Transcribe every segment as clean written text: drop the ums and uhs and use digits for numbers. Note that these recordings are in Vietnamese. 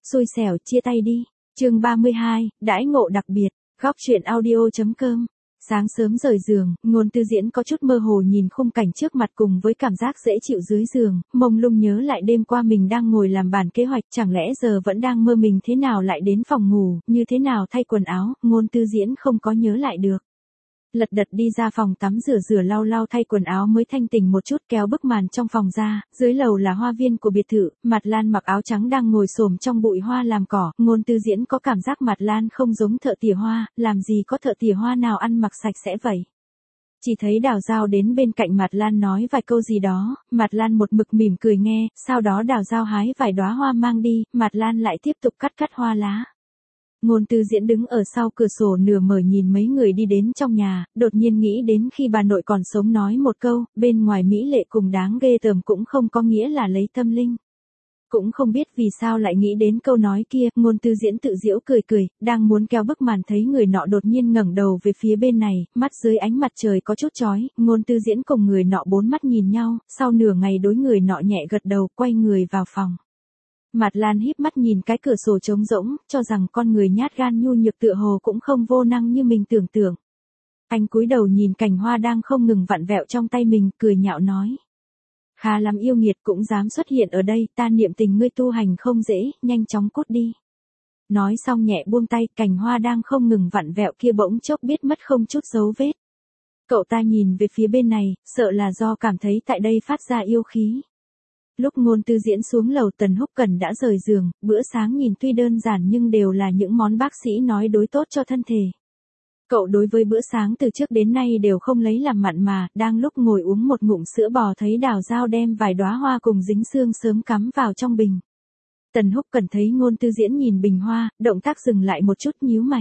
Xui xẻo chia tay đi. Chương 32, đãi ngộ đặc biệt. Góc truyện audio.com. Sáng sớm rời giường, Ngôn Tư Diễn có chút mơ hồ nhìn khung cảnh trước mặt cùng với cảm giác dễ chịu dưới giường, mông lung nhớ lại đêm qua mình đang ngồi làm bản kế hoạch, chẳng lẽ giờ vẫn đang mơ mình thế nào lại đến phòng ngủ, như thế nào thay quần áo, Ngôn Tư Diễn không có nhớ lại được. Lật đật đi ra phòng tắm rửa lau lau thay quần áo mới thanh tỉnh một chút, kéo bức màn trong phòng ra, dưới lầu là hoa viên của biệt thự, Mạt Lan mặc áo trắng đang ngồi xổm trong bụi hoa làm cỏ, Ngôn Tư Diễn có cảm giác Mạt Lan không giống thợ tỉa hoa, làm gì có thợ tỉa hoa nào ăn mặc sạch sẽ vậy. Chỉ thấy Đào Dao đến bên cạnh Mạt Lan nói vài câu gì đó, Mạt Lan một mực mỉm cười nghe, sau đó Đào Dao hái vài đóa hoa mang đi, Mạt Lan lại tiếp tục cắt hoa lá. Ngôn Tư Diễn đứng ở sau cửa sổ nửa mở nhìn mấy người đi đến trong nhà, đột nhiên nghĩ đến khi bà nội còn sống nói một câu, bên ngoài mỹ lệ cùng đáng ghê tởm cũng không có nghĩa là lấy tâm linh. Cũng không biết vì sao lại nghĩ đến câu nói kia, Ngôn Tư Diễn tự giễu cười, đang muốn kéo bức màn thấy người nọ đột nhiên ngẩng đầu về phía bên này, mắt dưới ánh mặt trời có chút chói, Ngôn Tư Diễn cùng người nọ bốn mắt nhìn nhau, sau nửa ngày đối người nọ nhẹ gật đầu, quay người vào phòng. Mạt Lan híp mắt nhìn cái cửa sổ trống rỗng, cho rằng con người nhát gan nhu nhược tựa hồ cũng không vô năng như mình tưởng tượng. Anh cúi đầu nhìn cành hoa đang không ngừng vặn vẹo trong tay mình, cười nhạo nói. Khá lắm yêu nghiệt cũng dám xuất hiện ở đây, ta niệm tình ngươi tu hành không dễ, nhanh chóng cút đi. Nói xong nhẹ buông tay, cành hoa đang không ngừng vặn vẹo kia bỗng chốc biết mất không chút dấu vết. Cậu ta nhìn về phía bên này, sợ là do cảm thấy tại đây phát ra yêu khí. Lúc Ngôn Tư Diễn xuống lầu Tần Húc Cần đã rời giường, bữa sáng nhìn tuy đơn giản nhưng đều là những món bác sĩ nói đối tốt cho thân thể. Cậu đối với bữa sáng từ trước đến nay đều không lấy làm mặn mà, đang lúc ngồi uống một ngụm sữa bò thấy Đào Dao đem vài đóa hoa cùng dính xương sớm cắm vào trong bình. Tần Húc Cần thấy Ngôn Tư Diễn nhìn bình hoa, động tác dừng lại một chút nhíu mày.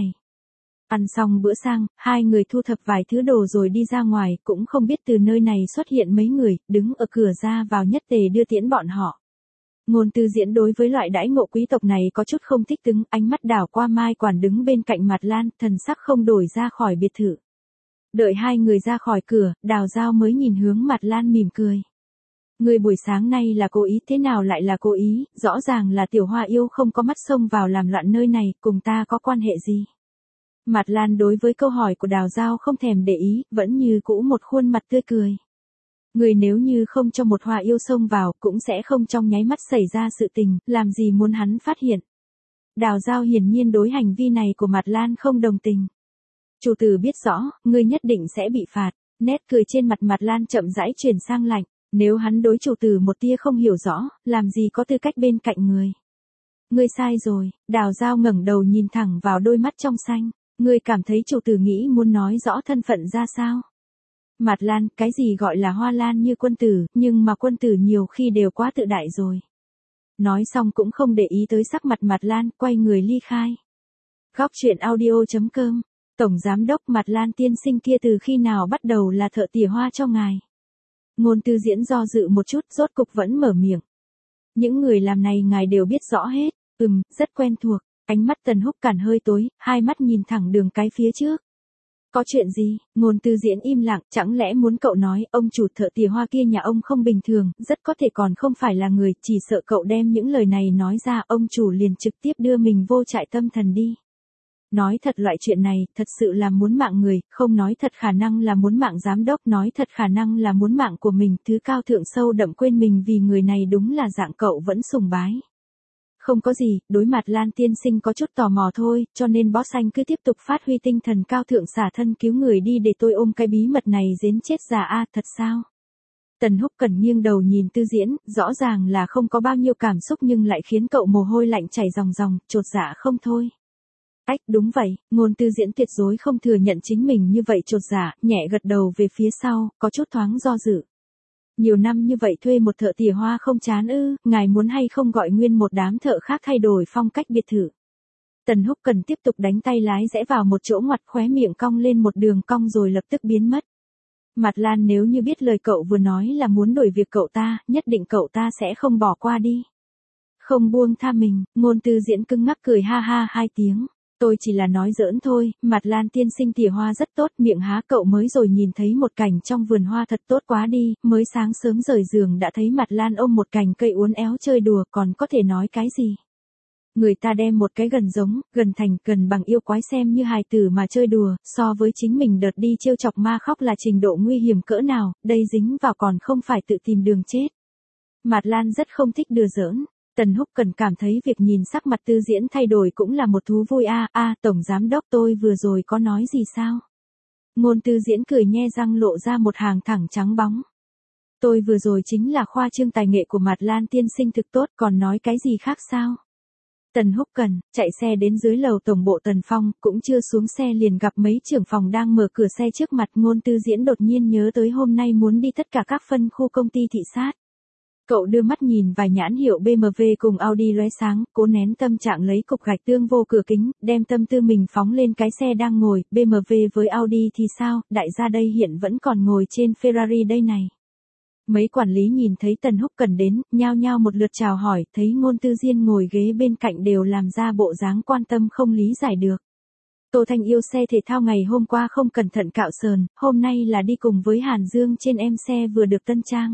Ăn xong bữa sang, hai người thu thập vài thứ đồ rồi đi ra ngoài, cũng không biết từ nơi này xuất hiện mấy người, đứng ở cửa ra vào nhất tề đưa tiễn bọn họ. Ngôn Tư Diễn đối với loại đãi ngộ quý tộc này có chút không thích ứng, ánh mắt đảo qua Mai Quản đứng bên cạnh Mạt Lan, thần sắc không đổi ra khỏi biệt thự. Đợi hai người ra khỏi cửa, Đào Dao mới nhìn hướng Mạt Lan mỉm cười. Người buổi sáng nay là cố ý, thế nào lại là cố ý, rõ ràng là tiểu hoa yêu không có mắt xông vào làm loạn nơi này, cùng ta có quan hệ gì. Mạt Lan đối với câu hỏi của Đào Dao không thèm để ý, vẫn như cũ một khuôn mặt tươi cười. Người nếu như không cho một hoa yêu xông vào, cũng sẽ không trong nháy mắt xảy ra sự tình, làm gì muốn hắn phát hiện. Đào Dao hiển nhiên đối hành vi này của Mạt Lan không đồng tình. Chủ tử biết rõ, ngươi nhất định sẽ bị phạt, nét cười trên mặt Mạt Lan chậm rãi chuyển sang lạnh, nếu hắn đối chủ tử một tia không hiểu rõ, làm gì có tư cách bên cạnh người. Ngươi sai rồi, Đào Dao ngẩng đầu nhìn thẳng vào đôi mắt trong xanh. Ngươi cảm thấy chủ tử nghĩ muốn nói rõ thân phận ra sao? Mạt Lan, cái gì gọi là hoa lan như quân tử, nhưng mà quân tử nhiều khi đều quá tự đại rồi. Nói xong cũng không để ý tới sắc mặt Mạt Lan, quay người ly khai. Góc truyện audio.com. Tổng giám đốc Mạt Lan tiên sinh kia từ khi nào bắt đầu là thợ tỉa hoa cho ngài? Ngôn Tư Diễn do dự một chút, rốt cục vẫn mở miệng. Những người làm này ngài đều biết rõ hết, rất quen thuộc. Ánh mắt Tần Húc Cản hơi tối, hai mắt nhìn thẳng đường cái phía trước. Có chuyện gì? Ngôn Tư Diễn im lặng, chẳng lẽ muốn cậu nói, ông chủ thợ tỉa hoa kia nhà ông không bình thường, rất có thể còn không phải là người, chỉ sợ cậu đem những lời này nói ra, ông chủ liền trực tiếp đưa mình vô trại tâm thần đi. Nói thật loại chuyện này, thật sự là muốn mạng người, không nói thật khả năng là muốn mạng giám đốc, nói thật khả năng là muốn mạng của mình, thứ cao thượng sâu đậm quên mình vì người này đúng là dạng cậu vẫn sùng bái. Không có gì, đối mặt Lan tiên sinh có chút tò mò thôi, cho nên boss anh cứ tiếp tục phát huy tinh thần cao thượng xả thân cứu người đi để tôi ôm cái bí mật này đến chết già a, thật sao? Tần Húc Cần nghiêng đầu nhìn Tư Diễn, rõ ràng là không có bao nhiêu cảm xúc nhưng lại khiến cậu mồ hôi lạnh chảy ròng, chột dạ không thôi. Ách, đúng vậy, Ngôn Tư Diễn tuyệt đối không thừa nhận chính mình như vậy chột dạ, nhẹ gật đầu về phía sau, có chút thoáng do dự. Nhiều năm như vậy thuê một thợ tỉa hoa không chán ư, ngài muốn hay không gọi nguyên một đám thợ khác thay đổi phong cách biệt thự. Tần Húc Cần tiếp tục đánh tay lái rẽ vào một chỗ ngoặt, khóe miệng cong lên một đường cong rồi lập tức biến mất. Mạt Lan nếu như biết lời cậu vừa nói là muốn đổi việc cậu ta, nhất định cậu ta sẽ không bỏ qua đi. Không buông tha mình, Ngôn Tư Diễn cứng ngắc cười ha ha hai tiếng. Tôi chỉ là nói giỡn thôi, Mạt Lan tiên sinh tỉa hoa rất tốt, miệng há cậu mới rồi nhìn thấy một cảnh trong vườn hoa thật tốt quá đi, mới sáng sớm rời giường đã thấy Mạt Lan ôm một cành cây uốn éo chơi đùa, còn có thể nói cái gì. Người ta đem một cái gần giống, gần thành, gần bằng yêu quái xem như hài tử mà chơi đùa, so với chính mình đợt đi trêu chọc ma khóc là trình độ nguy hiểm cỡ nào, đây dính vào còn không phải tự tìm đường chết. Mạt Lan rất không thích đùa giỡn. Tần Húc Cần cảm thấy việc nhìn sắc mặt Tư Diễn thay đổi cũng là một thú vui Tổng giám đốc tôi vừa rồi có nói gì sao? Ngôn Tư Diễn cười nhe răng lộ ra một hàng thẳng trắng bóng. Tôi vừa rồi chính là khoa trương tài nghệ của Mạt Lan tiên sinh thực tốt, còn nói cái gì khác sao? Tần Húc Cần, chạy xe đến dưới lầu tổng bộ Tần Phong, cũng chưa xuống xe liền gặp mấy trưởng phòng đang mở cửa xe trước mặt. Ngôn Tư Diễn đột nhiên nhớ tới hôm nay muốn đi tất cả các phân khu công ty thị sát. Cậu đưa mắt nhìn vài nhãn hiệu BMW cùng Audi lóe sáng, cố nén tâm trạng lấy cục gạch tương vô cửa kính, đem tâm tư mình phóng lên cái xe đang ngồi. BMW với Audi thì sao, đại gia đây hiện vẫn còn ngồi trên Ferrari đây này. Mấy quản lý nhìn thấy Tần Húc Cần đến, nhao nhao một lượt chào hỏi, thấy Ngôn Tư Diên ngồi ghế bên cạnh đều làm ra bộ dáng quan tâm không lý giải được. Tô Thanh yêu xe thể thao ngày hôm qua không cẩn thận cạo sờn, hôm nay là đi cùng với Hàn Dương trên em xe vừa được tân trang.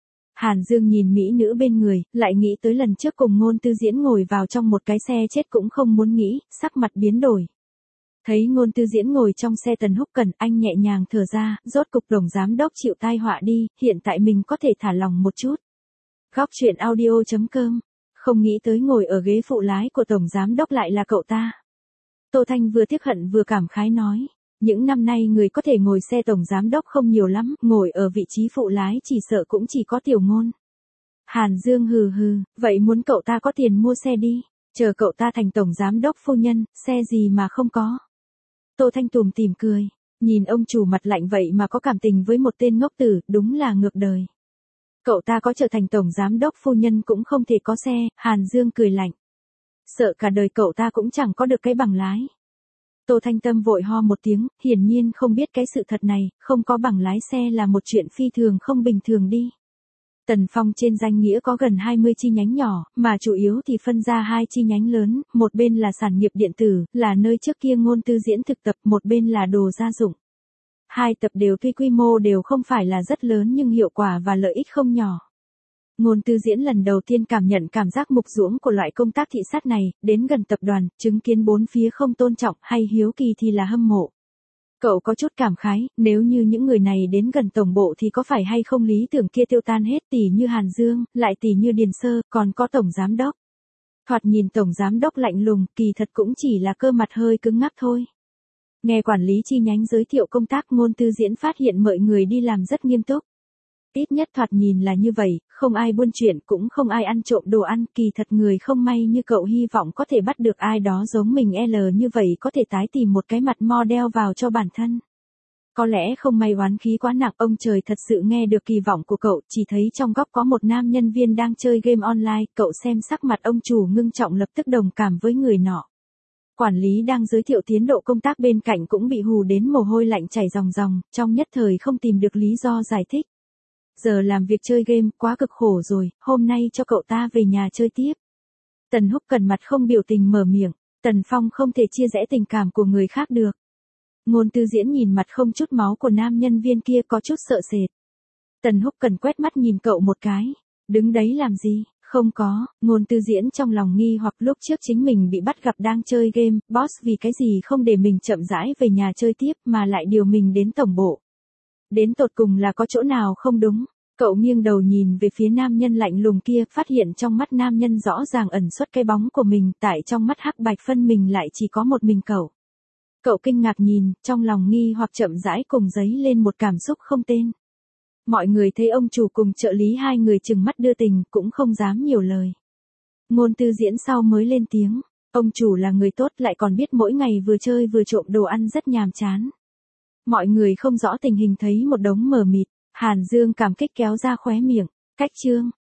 Hàn Dương nhìn mỹ nữ bên người, lại nghĩ tới lần trước cùng Ngôn Tư Diễn ngồi vào trong một cái xe chết cũng không muốn nghĩ, sắc mặt biến đổi. Thấy Ngôn Tư Diễn ngồi trong xe Tần Húc Cần, anh nhẹ nhàng thở ra, rốt cục Tổng giám đốc chịu tai họa đi, hiện tại mình có thể thả lòng một chút. Góc truyện audio.com. Không nghĩ tới ngồi ở ghế phụ lái của Tổng giám đốc lại là cậu ta. Tô Thanh vừa tiếc hận vừa cảm khái nói. Những năm nay người có thể ngồi xe Tổng giám đốc không nhiều lắm, ngồi ở vị trí phụ lái chỉ sợ cũng chỉ có Tiểu Ngôn. Hàn Dương hừ hừ, vậy muốn cậu ta có tiền mua xe đi, chờ cậu ta thành Tổng giám đốc phu nhân, xe gì mà không có. Tô Thanh tủm tỉm cười, nhìn ông chủ mặt lạnh vậy mà có cảm tình với một tên ngốc tử, đúng là ngược đời. Cậu ta có trở thành Tổng giám đốc phu nhân cũng không thể có xe, Hàn Dương cười lạnh. Sợ cả đời cậu ta cũng chẳng có được cái bằng lái. Tô Thanh Tâm vội ho một tiếng, hiển nhiên không biết cái sự thật này, không có bằng lái xe là một chuyện phi thường không bình thường đi. Tần Phong trên danh nghĩa có gần 20 chi nhánh nhỏ, mà chủ yếu thì phân ra 2 chi nhánh lớn, một bên là sản nghiệp điện tử, là nơi trước kia Ngôn Tư Diễn thực tập, một bên là đồ gia dụng. Hai tập đều tuy quy mô đều không phải là rất lớn nhưng hiệu quả và lợi ích không nhỏ. Ngôn Tư Diễn lần đầu tiên cảm nhận cảm giác mục ruỗng của loại công tác thị sát này, đến gần tập đoàn, chứng kiến bốn phía không tôn trọng hay hiếu kỳ thì là hâm mộ. Cậu có chút cảm khái, nếu như những người này đến gần tổng bộ thì có phải hay không lý tưởng kia tiêu tan hết, tỷ như Hàn Dương, lại tỷ như Điền Sơ, còn có tổng giám đốc. Thoạt nhìn tổng giám đốc lạnh lùng, kỳ thật cũng chỉ là cơ mặt hơi cứng ngắc thôi. Nghe quản lý chi nhánh giới thiệu công tác, Ngôn Tư Diễn phát hiện mọi người đi làm rất nghiêm túc. Ít nhất thoạt nhìn là như vậy, không ai buôn chuyện cũng không ai ăn trộm đồ ăn, kỳ thật người không may như cậu hy vọng có thể bắt được ai đó giống mình như vậy có thể tái tìm một cái mặt model vào cho bản thân. Có lẽ không may oán khí quá nặng, ông trời thật sự nghe được kỳ vọng của cậu, chỉ thấy trong góc có một nam nhân viên đang chơi game online, cậu xem sắc mặt ông chủ ngưng trọng lập tức đồng cảm với người nọ. Quản lý đang giới thiệu tiến độ công tác bên cạnh cũng bị hù đến mồ hôi lạnh chảy ròng ròng, trong nhất thời không tìm được lý do giải thích. Giờ làm việc chơi game quá cực khổ rồi, hôm nay cho cậu ta về nhà chơi tiếp. Tần Húc Cần mặt không biểu tình mở miệng, Tần Phong không thể chia rẽ tình cảm của người khác được. Ngôn Tư Diễn nhìn mặt không chút máu của nam nhân viên kia có chút sợ sệt. Tần Húc Cần quét mắt nhìn cậu một cái, đứng đấy làm gì, không có, Ngôn Tư Diễn trong lòng nghi hoặc lúc trước chính mình bị bắt gặp đang chơi game, boss vì cái gì không để mình chậm rãi về nhà chơi tiếp mà lại điều mình đến tổng bộ. Đến tột cùng là có chỗ nào không đúng, cậu nghiêng đầu nhìn về phía nam nhân lạnh lùng kia, phát hiện trong mắt nam nhân rõ ràng ẩn xuất cái bóng của mình, tại trong mắt hắc bạch phân mình lại chỉ có một mình cậu. Cậu kinh ngạc nhìn, trong lòng nghi hoặc chậm rãi cùng dấy lên một cảm xúc không tên. Mọi người thấy ông chủ cùng trợ lý hai người chừng mắt đưa tình, cũng không dám nhiều lời. Ngôn Tư Diễn sau mới lên tiếng, ông chủ là người tốt lại còn biết mỗi ngày vừa chơi vừa trộm đồ ăn rất nhàm chán. Mọi người không rõ tình hình thấy một đống mờ mịt, Hàn Dương cảm kích kéo ra khóe miệng, cách chương.